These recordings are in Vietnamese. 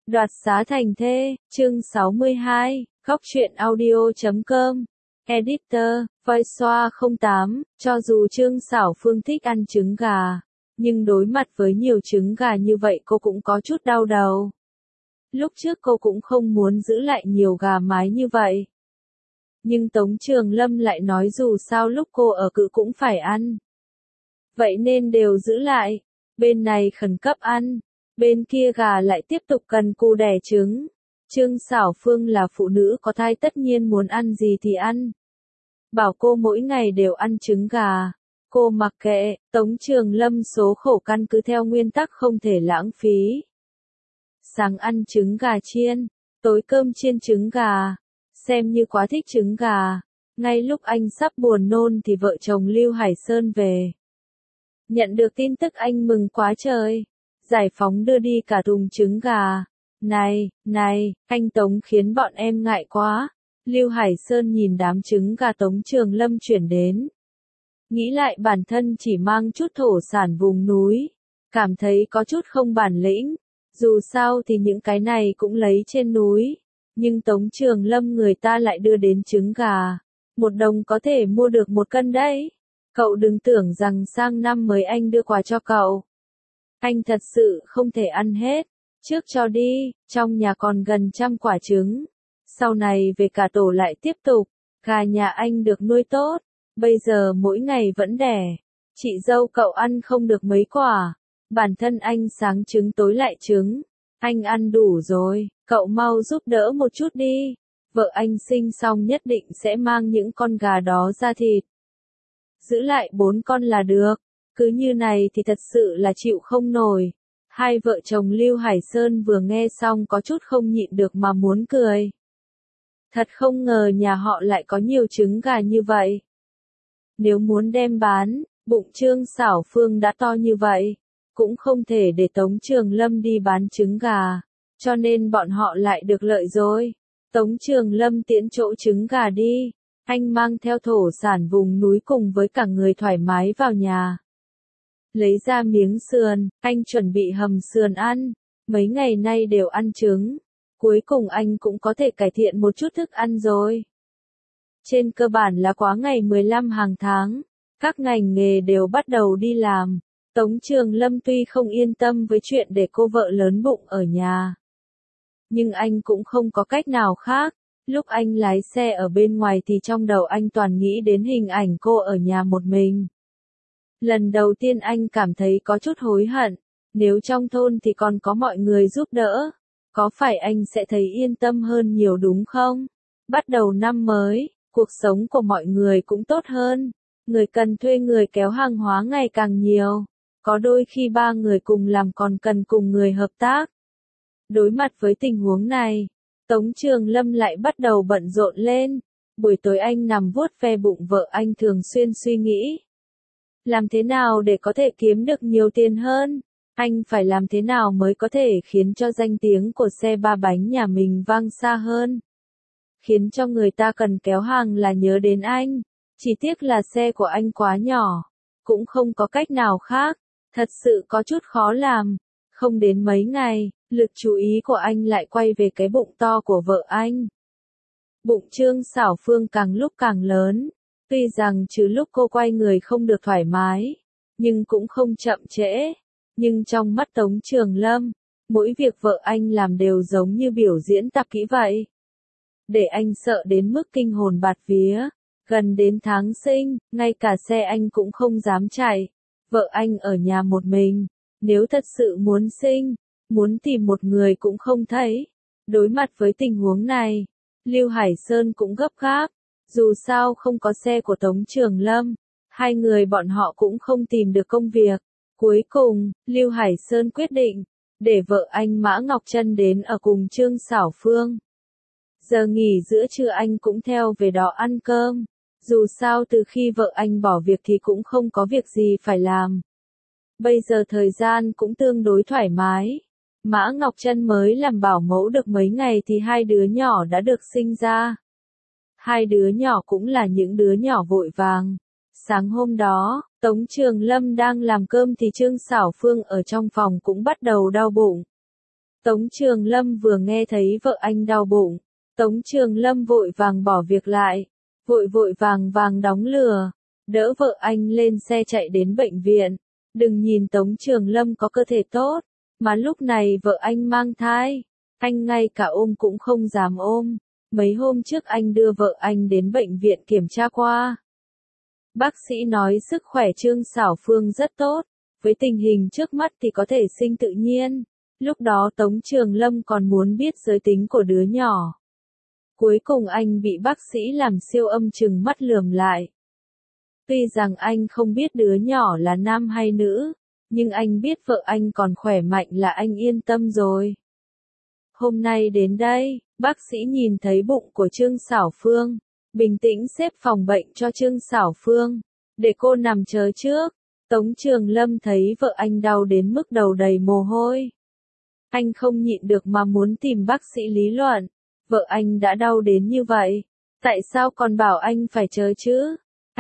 Đoạt xá thành thê, chương 62, góc truyện audio.com, editor, Voi Xoa 08, cho dù Trương Xảo Phương thích ăn trứng gà, nhưng đối mặt với nhiều trứng gà như vậy cô cũng có chút đau đầu. Lúc trước cô cũng không muốn giữ lại nhiều gà mái như vậy. Nhưng Tống Trường Lâm lại nói dù sao lúc cô ở cự cũng phải ăn. Vậy nên đều giữ lại, bên này khẩn cấp ăn. Bên kia gà lại tiếp tục cần cù đẻ trứng. Trương Xảo Phương là phụ nữ có thai tất nhiên muốn ăn gì thì ăn. Bảo cô mỗi ngày đều ăn trứng gà. Cô mặc kệ, Tống Trường Lâm số khổ căn cứ theo nguyên tắc không thể lãng phí. Sáng ăn trứng gà chiên, tối cơm chiên trứng gà. Xem như quá thích trứng gà. Ngay lúc anh sắp buồn nôn thì vợ chồng Lưu Hải Sơn về. Nhận được tin tức anh mừng quá trời. Giải phóng đưa đi cả thùng trứng gà. Này, anh Tống khiến bọn em ngại quá. Lưu Hải Sơn nhìn đám trứng gà Tống Trường Lâm chuyển đến. Nghĩ lại bản thân chỉ mang chút thổ sản vùng núi. Cảm thấy có chút không bản lĩnh. Dù sao thì những cái này cũng lấy trên núi. Nhưng Tống Trường Lâm người ta lại đưa đến trứng gà. 1 đồng có thể mua được 1 cân đấy. Cậu đừng tưởng rằng sang năm mới anh đưa quà cho cậu. Anh thật sự không thể ăn hết. Trước cho đi, trong nhà còn gần 100 quả trứng. Sau này về cả tổ lại tiếp tục. Gà nhà anh được nuôi tốt. Bây giờ mỗi ngày vẫn đẻ. Chị dâu cậu ăn không được mấy quả. Bản thân anh sáng trứng tối lại trứng. Anh ăn đủ rồi, cậu mau giúp đỡ một chút đi. Vợ anh sinh xong nhất định sẽ mang những con gà đó ra thịt. Giữ lại 4 con là được. Cứ như này thì thật sự là chịu không nổi. Hai vợ chồng Lưu Hải Sơn vừa nghe xong có chút không nhịn được mà muốn cười. Thật không ngờ nhà họ lại có nhiều trứng gà như vậy. Nếu muốn đem bán, bụng Trương Xảo Phương đã to như vậy. Cũng không thể để Tống Trường Lâm đi bán trứng gà. Cho nên bọn họ lại được lợi rồi. Tống Trường Lâm tiễn chỗ trứng gà đi. Anh mang theo thổ sản vùng núi cùng với cả người thoải mái vào nhà. Lấy ra miếng sườn, anh chuẩn bị hầm sườn ăn. Mấy ngày nay đều ăn trứng. Cuối cùng anh cũng có thể cải thiện một chút thức ăn rồi. Trên cơ bản là quá ngày 15 hàng tháng. Các ngành nghề đều bắt đầu đi làm. Tống Trường Lâm tuy không yên tâm với chuyện để cô vợ lớn bụng ở nhà. Nhưng anh cũng không có cách nào khác. Lúc anh lái xe ở bên ngoài thì trong đầu anh toàn nghĩ đến hình ảnh cô ở nhà một mình. Lần đầu tiên anh cảm thấy có chút hối hận. Nếu trong thôn thì còn có mọi người giúp đỡ. Có phải anh sẽ thấy yên tâm hơn nhiều đúng không? Bắt đầu năm mới, cuộc sống của mọi người cũng tốt hơn. Người cần thuê người kéo hàng hóa ngày càng nhiều. Có đôi khi 3 người cùng làm còn cần cùng người hợp tác. Đối mặt với tình huống này, Tống Trường Lâm lại bắt đầu bận rộn lên. Buổi tối anh nằm vuốt ve bụng vợ anh thường xuyên suy nghĩ. Làm thế nào để có thể kiếm được nhiều tiền hơn? Anh phải làm thế nào mới có thể khiến cho danh tiếng của xe 3 bánh nhà mình vang xa hơn? Khiến cho người ta cần kéo hàng là nhớ đến anh. Chỉ tiếc là xe của anh quá nhỏ. Cũng không có cách nào khác. Thật sự có chút khó làm. Không đến mấy ngày, lực chú ý của anh lại quay về cái bụng to của vợ anh. Bụng Trương Xảo Phương càng lúc càng lớn. Tuy rằng trừ lúc cô quay người không được thoải mái, nhưng cũng không chậm trễ. Nhưng trong mắt Tống Trường Lâm, mỗi việc vợ anh làm đều giống như biểu diễn tập kỹ vậy. Để anh sợ đến mức kinh hồn bạt vía. Gần đến tháng sinh, ngay cả xe anh cũng không dám chạy. Vợ anh ở nhà một mình. Nếu thật sự muốn sinh, muốn tìm một người cũng không thấy. Đối mặt với tình huống này, Lưu Hải Sơn cũng gấp gáp. Dù sao không có xe của Tống Trường Lâm, hai người bọn họ cũng không tìm được công việc. Cuối cùng, Lưu Hải Sơn quyết định, để vợ anh Mã Ngọc Trân đến ở cùng Trương Xảo Phương. Giờ nghỉ giữa trưa anh cũng theo về đó ăn cơm. Dù sao từ khi vợ anh bỏ việc thì cũng không có việc gì phải làm. Bây giờ thời gian cũng tương đối thoải mái. Mã Ngọc Trân mới làm bảo mẫu được mấy ngày thì 2 đứa nhỏ đã được sinh ra. 2 đứa nhỏ cũng là những đứa nhỏ vội vàng. Sáng hôm đó, Tống Trường Lâm đang làm cơm thì Trương Xảo Phương ở trong phòng cũng bắt đầu đau bụng. Tống Trường Lâm vừa nghe thấy vợ anh đau bụng, Tống Trường Lâm vội vàng bỏ việc lại, vội vàng đóng lừa, đỡ vợ anh lên xe chạy đến bệnh viện. Đừng nhìn Tống Trường Lâm có cơ thể tốt, mà lúc này vợ anh mang thai, anh ngay cả ôm cũng không dám ôm. Mấy hôm trước anh đưa vợ anh đến bệnh viện kiểm tra qua. Bác sĩ nói sức khỏe Trương Xảo Phương rất tốt, với tình hình trước mắt thì có thể sinh tự nhiên. Lúc đó Tống Trường Lâm còn muốn biết giới tính của đứa nhỏ. Cuối cùng anh bị bác sĩ làm siêu âm trừng mắt lườm lại. Tuy rằng anh không biết đứa nhỏ là nam hay nữ, nhưng anh biết vợ anh còn khỏe mạnh là anh yên tâm rồi. Hôm nay đến đây, bác sĩ nhìn thấy bụng của Trương Xảo Phương, bình tĩnh xếp phòng bệnh cho Trương Xảo Phương, để cô nằm chờ trước. Tống Trường Lâm thấy vợ anh đau đến mức đầu đầy mồ hôi. Anh không nhịn được mà muốn tìm bác sĩ lý luận. Vợ anh đã đau đến như vậy, tại sao còn bảo anh phải chờ chứ?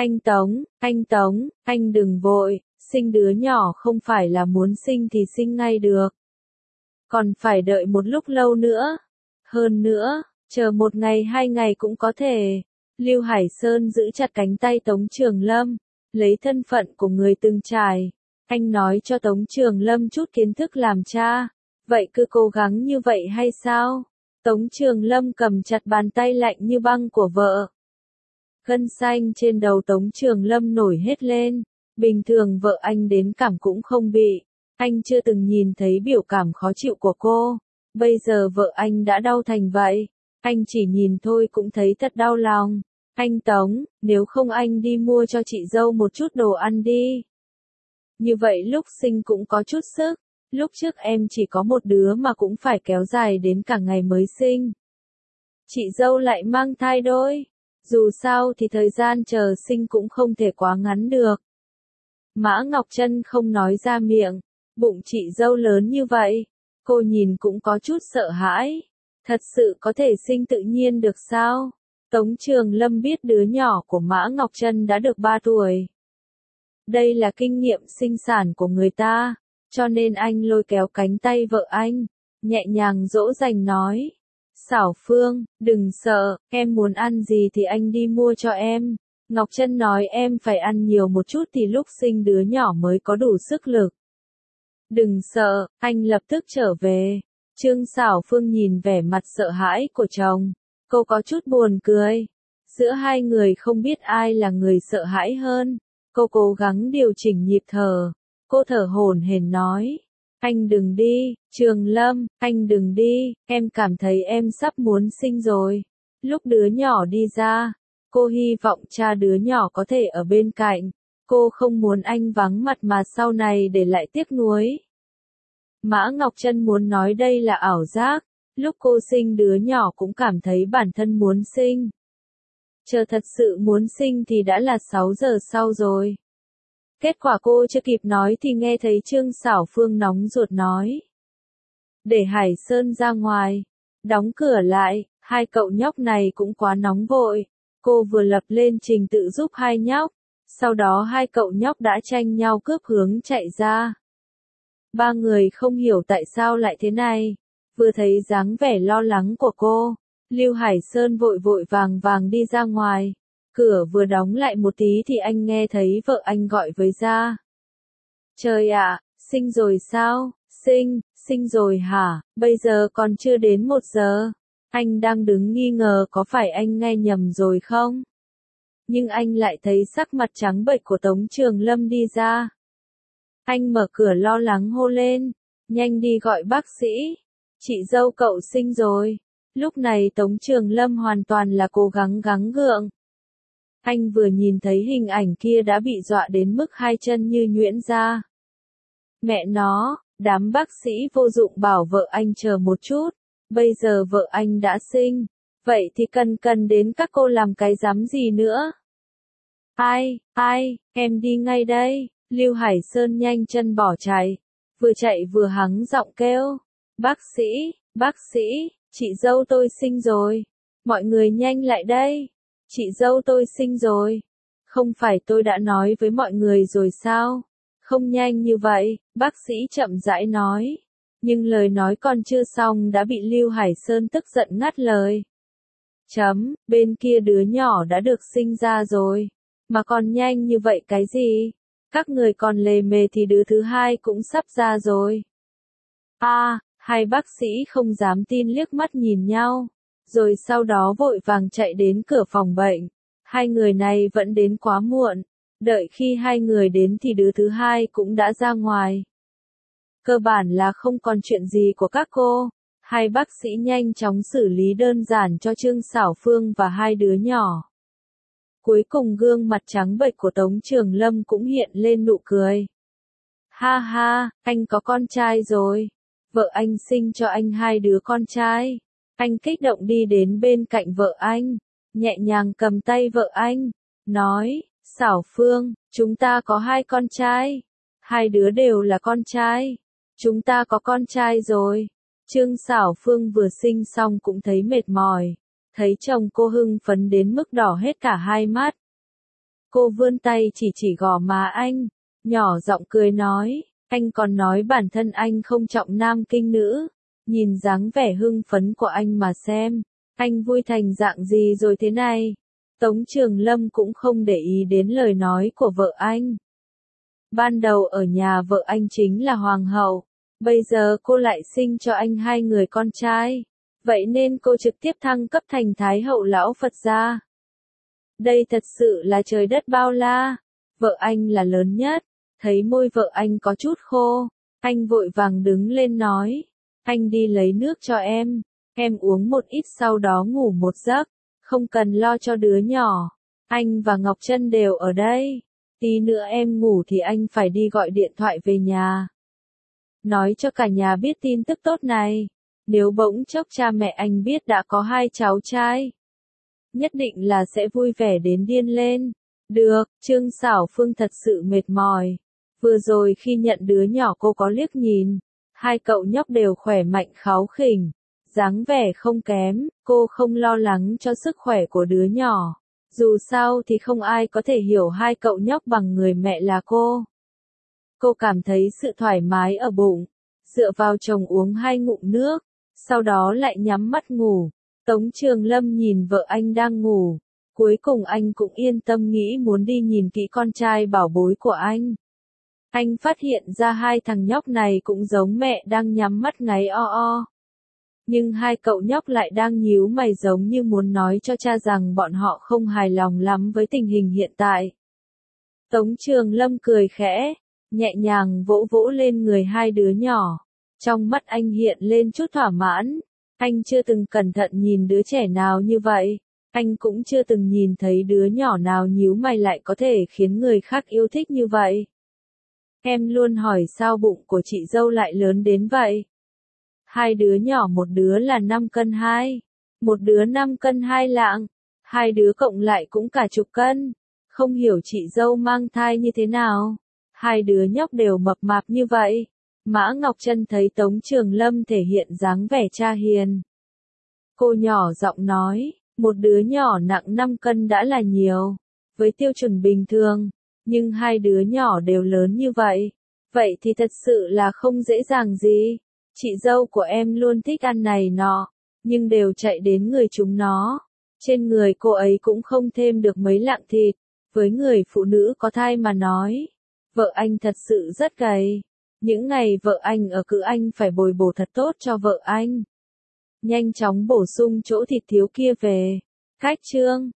Anh Tống, anh đừng vội, sinh đứa nhỏ không phải là muốn sinh thì sinh ngay được. Còn phải đợi một lúc lâu nữa. Hơn nữa, chờ 1 ngày 2 ngày cũng có thể. Lưu Hải Sơn giữ chặt cánh tay Tống Trường Lâm, lấy thân phận của người từng trải. Anh nói cho Tống Trường Lâm chút kiến thức làm cha. Vậy cứ cố gắng như vậy hay sao? Tống Trường Lâm cầm chặt bàn tay lạnh như băng của vợ. Gân xanh trên đầu Tống Trường Lâm nổi hết lên. Bình thường vợ anh đến cảm cũng không bị. Anh chưa từng nhìn thấy biểu cảm khó chịu của cô. Bây giờ vợ anh đã đau thành vậy. Anh chỉ nhìn thôi cũng thấy thật đau lòng. Anh Tống, nếu không anh đi mua cho chị dâu một chút đồ ăn đi. Như vậy lúc sinh cũng có chút sức. Lúc trước em chỉ có một đứa mà cũng phải kéo dài đến cả ngày mới sinh. Chị dâu lại mang thai đôi. Dù sao thì thời gian chờ sinh cũng không thể quá ngắn được. Mã Ngọc Trân không nói ra miệng. Bụng chị dâu lớn như vậy. Cô nhìn cũng có chút sợ hãi. Thật sự có thể sinh tự nhiên được sao? Tống Trường Lâm biết đứa nhỏ của Mã Ngọc Trân đã được 3 tuổi. Đây là kinh nghiệm sinh sản của người ta. Cho nên anh lôi kéo cánh tay vợ anh, nhẹ nhàng dỗ dành nói. Xảo Phương, đừng sợ, em muốn ăn gì thì anh đi mua cho em. Ngọc Trân nói em phải ăn nhiều một chút thì lúc sinh đứa nhỏ mới có đủ sức lực. Đừng sợ, anh lập tức trở về. Trương Xảo Phương nhìn vẻ mặt sợ hãi của chồng, cô có chút buồn cười. Giữa hai người không biết ai là người sợ hãi hơn. Cô cố gắng điều chỉnh nhịp thở. Cô thở hổn hển nói. Anh đừng đi, Trường Lâm, anh đừng đi, em cảm thấy em sắp muốn sinh rồi. Lúc đứa nhỏ đi ra, cô hy vọng cha đứa nhỏ có thể ở bên cạnh. Cô không muốn anh vắng mặt mà sau này để lại tiếc nuối. Mã Ngọc Trân muốn nói đây là ảo giác. Lúc cô sinh đứa nhỏ cũng cảm thấy bản thân muốn sinh. Chờ thật sự muốn sinh thì đã là 6 giờ sau rồi. Kết quả cô chưa kịp nói thì nghe thấy Trương Xảo Phương nóng ruột nói. Để Hải Sơn ra ngoài. Đóng cửa lại, hai cậu nhóc này cũng quá nóng vội. Cô vừa lập lên trình tự giúp hai nhóc. Sau đó hai cậu nhóc đã tranh nhau cướp hướng chạy ra. Ba người không hiểu tại sao lại thế này. Vừa thấy dáng vẻ lo lắng của cô, Lưu Hải Sơn vội vàng đi ra ngoài. Cửa vừa đóng lại một tí thì anh nghe thấy vợ anh gọi với ra. Trời ạ, sinh rồi sao? Sinh rồi hả? Bây giờ còn chưa đến 1 giờ. Anh đang đứng nghi ngờ có phải anh nghe nhầm rồi không? Nhưng anh lại thấy sắc mặt trắng bệch của Tống Trường Lâm đi ra. Anh mở cửa lo lắng hô lên. Nhanh đi gọi bác sĩ. Chị dâu cậu sinh rồi. Lúc này Tống Trường Lâm hoàn toàn là cố gắng gắng gượng. Anh vừa nhìn thấy hình ảnh kia đã bị dọa đến mức hai chân như nhuyễn ra. Mẹ nó, đám bác sĩ vô dụng bảo vợ anh chờ một chút. Bây giờ vợ anh đã sinh. Vậy thì cần đến các cô làm cái dám gì nữa? Ai, em đi ngay đây. Lưu Hải Sơn nhanh chân bỏ chạy. Vừa chạy vừa hắng giọng kêu. Bác sĩ, chị dâu tôi sinh rồi. Mọi người nhanh lại đây. Chị dâu tôi sinh rồi. Không phải tôi đã nói với mọi người rồi sao? Không nhanh như vậy, bác sĩ chậm rãi nói. Nhưng lời nói còn chưa xong đã bị Lưu Hải Sơn tức giận ngắt lời. Bên kia đứa nhỏ đã được sinh ra rồi. Mà còn nhanh như vậy cái gì? Các người còn lề mề thì đứa thứ hai cũng sắp ra rồi. Hai bác sĩ không dám tin liếc mắt nhìn nhau. Rồi sau đó vội vàng chạy đến cửa phòng bệnh. Hai người này vẫn đến quá muộn. Đợi khi hai người đến thì đứa thứ hai cũng đã ra ngoài. Cơ bản là không còn chuyện gì của các cô. Hai bác sĩ nhanh chóng xử lý đơn giản cho Trương Xảo Phương và hai đứa nhỏ. Cuối cùng gương mặt trắng bệch của Tống Trường Lâm cũng hiện lên nụ cười. Ha ha, anh có con trai rồi. Vợ anh sinh cho anh hai đứa con trai. Anh kích động đi đến bên cạnh vợ anh, nhẹ nhàng cầm tay vợ anh, nói, Xảo Phương, chúng ta có hai con trai. Hai đứa đều là con trai. Chúng ta có con trai rồi. Trương Xảo Phương vừa sinh xong cũng thấy mệt mỏi. Thấy chồng cô hưng phấn đến mức đỏ hết cả hai mắt. Cô vươn tay chỉ gò má anh, nhỏ giọng cười nói, anh còn nói bản thân anh không trọng nam kinh nữ. Nhìn dáng vẻ hưng phấn của anh mà xem, anh vui thành dạng gì rồi thế này. Tống Trường Lâm cũng không để ý đến lời nói của vợ anh. Ban đầu ở nhà vợ anh chính là hoàng hậu, bây giờ cô lại sinh cho anh hai người con trai. Vậy nên cô trực tiếp thăng cấp thành Thái hậu lão Phật gia. Đây thật sự là trời đất bao la. Vợ anh là lớn nhất. Thấy môi vợ anh có chút khô, anh vội vàng đứng lên nói, anh đi lấy nước cho em uống một ít sau đó ngủ một giấc, không cần lo cho đứa nhỏ. Anh và Ngọc Trân đều ở đây. Tí nữa em ngủ thì anh phải đi gọi điện thoại về nhà. Nói cho cả nhà biết tin tức tốt này. Nếu bỗng chốc cha mẹ anh biết đã có hai cháu trai, nhất định là sẽ vui vẻ đến điên lên. Được, Trương Xảo Phương thật sự mệt mỏi. Vừa rồi khi nhận đứa nhỏ cô có liếc nhìn. Hai cậu nhóc đều khỏe mạnh kháu khỉnh. Dáng vẻ không kém, cô không lo lắng cho sức khỏe của đứa nhỏ. Dù sao thì không ai có thể hiểu hai cậu nhóc bằng người mẹ là cô. Cô cảm thấy sự thoải mái ở bụng. Dựa vào chồng uống hai ngụm nước. Sau đó lại nhắm mắt ngủ. Tống Trường Lâm nhìn vợ anh đang ngủ. Cuối cùng anh cũng yên tâm nghĩ muốn đi nhìn kỹ con trai bảo bối của anh. Anh phát hiện ra hai thằng nhóc này cũng giống mẹ đang nhắm mắt ngáy o o. Nhưng hai cậu nhóc lại đang nhíu mày giống như muốn nói cho cha rằng bọn họ không hài lòng lắm với tình hình hiện tại. Tống Trường Lâm cười khẽ, nhẹ nhàng vỗ vỗ lên người hai đứa nhỏ. Trong mắt anh hiện lên chút thỏa mãn. Anh chưa từng cẩn thận nhìn đứa trẻ nào như vậy. Anh cũng chưa từng nhìn thấy đứa nhỏ nào nhíu mày lại có thể khiến người khác yêu thích như vậy. Em luôn hỏi sao bụng của chị dâu lại lớn đến vậy. Hai đứa nhỏ, một đứa là 5 cân 2, một đứa 5 cân 2 lạng, hai đứa cộng lại cũng cả chục cân. Không hiểu chị dâu mang thai như thế nào. Hai đứa nhóc đều mập mạp như vậy. Mã Ngọc Trân thấy Tống Trường Lâm thể hiện dáng vẻ cha hiền. Cô nhỏ giọng nói, một đứa nhỏ nặng 5 cân đã là nhiều, với tiêu chuẩn bình thường, nhưng hai đứa nhỏ đều lớn như vậy. Vậy thì thật sự là không dễ dàng gì. Chị dâu của em luôn thích ăn này nọ, nhưng đều chạy đến người chúng nó. Trên người cô ấy cũng không thêm được mấy lạng thịt. Với người phụ nữ có thai mà nói, vợ anh thật sự rất gầy. Những ngày vợ anh ở cữ anh phải bồi bổ thật tốt cho vợ anh. Nhanh chóng bổ sung chỗ thịt thiếu kia về. Khách trương.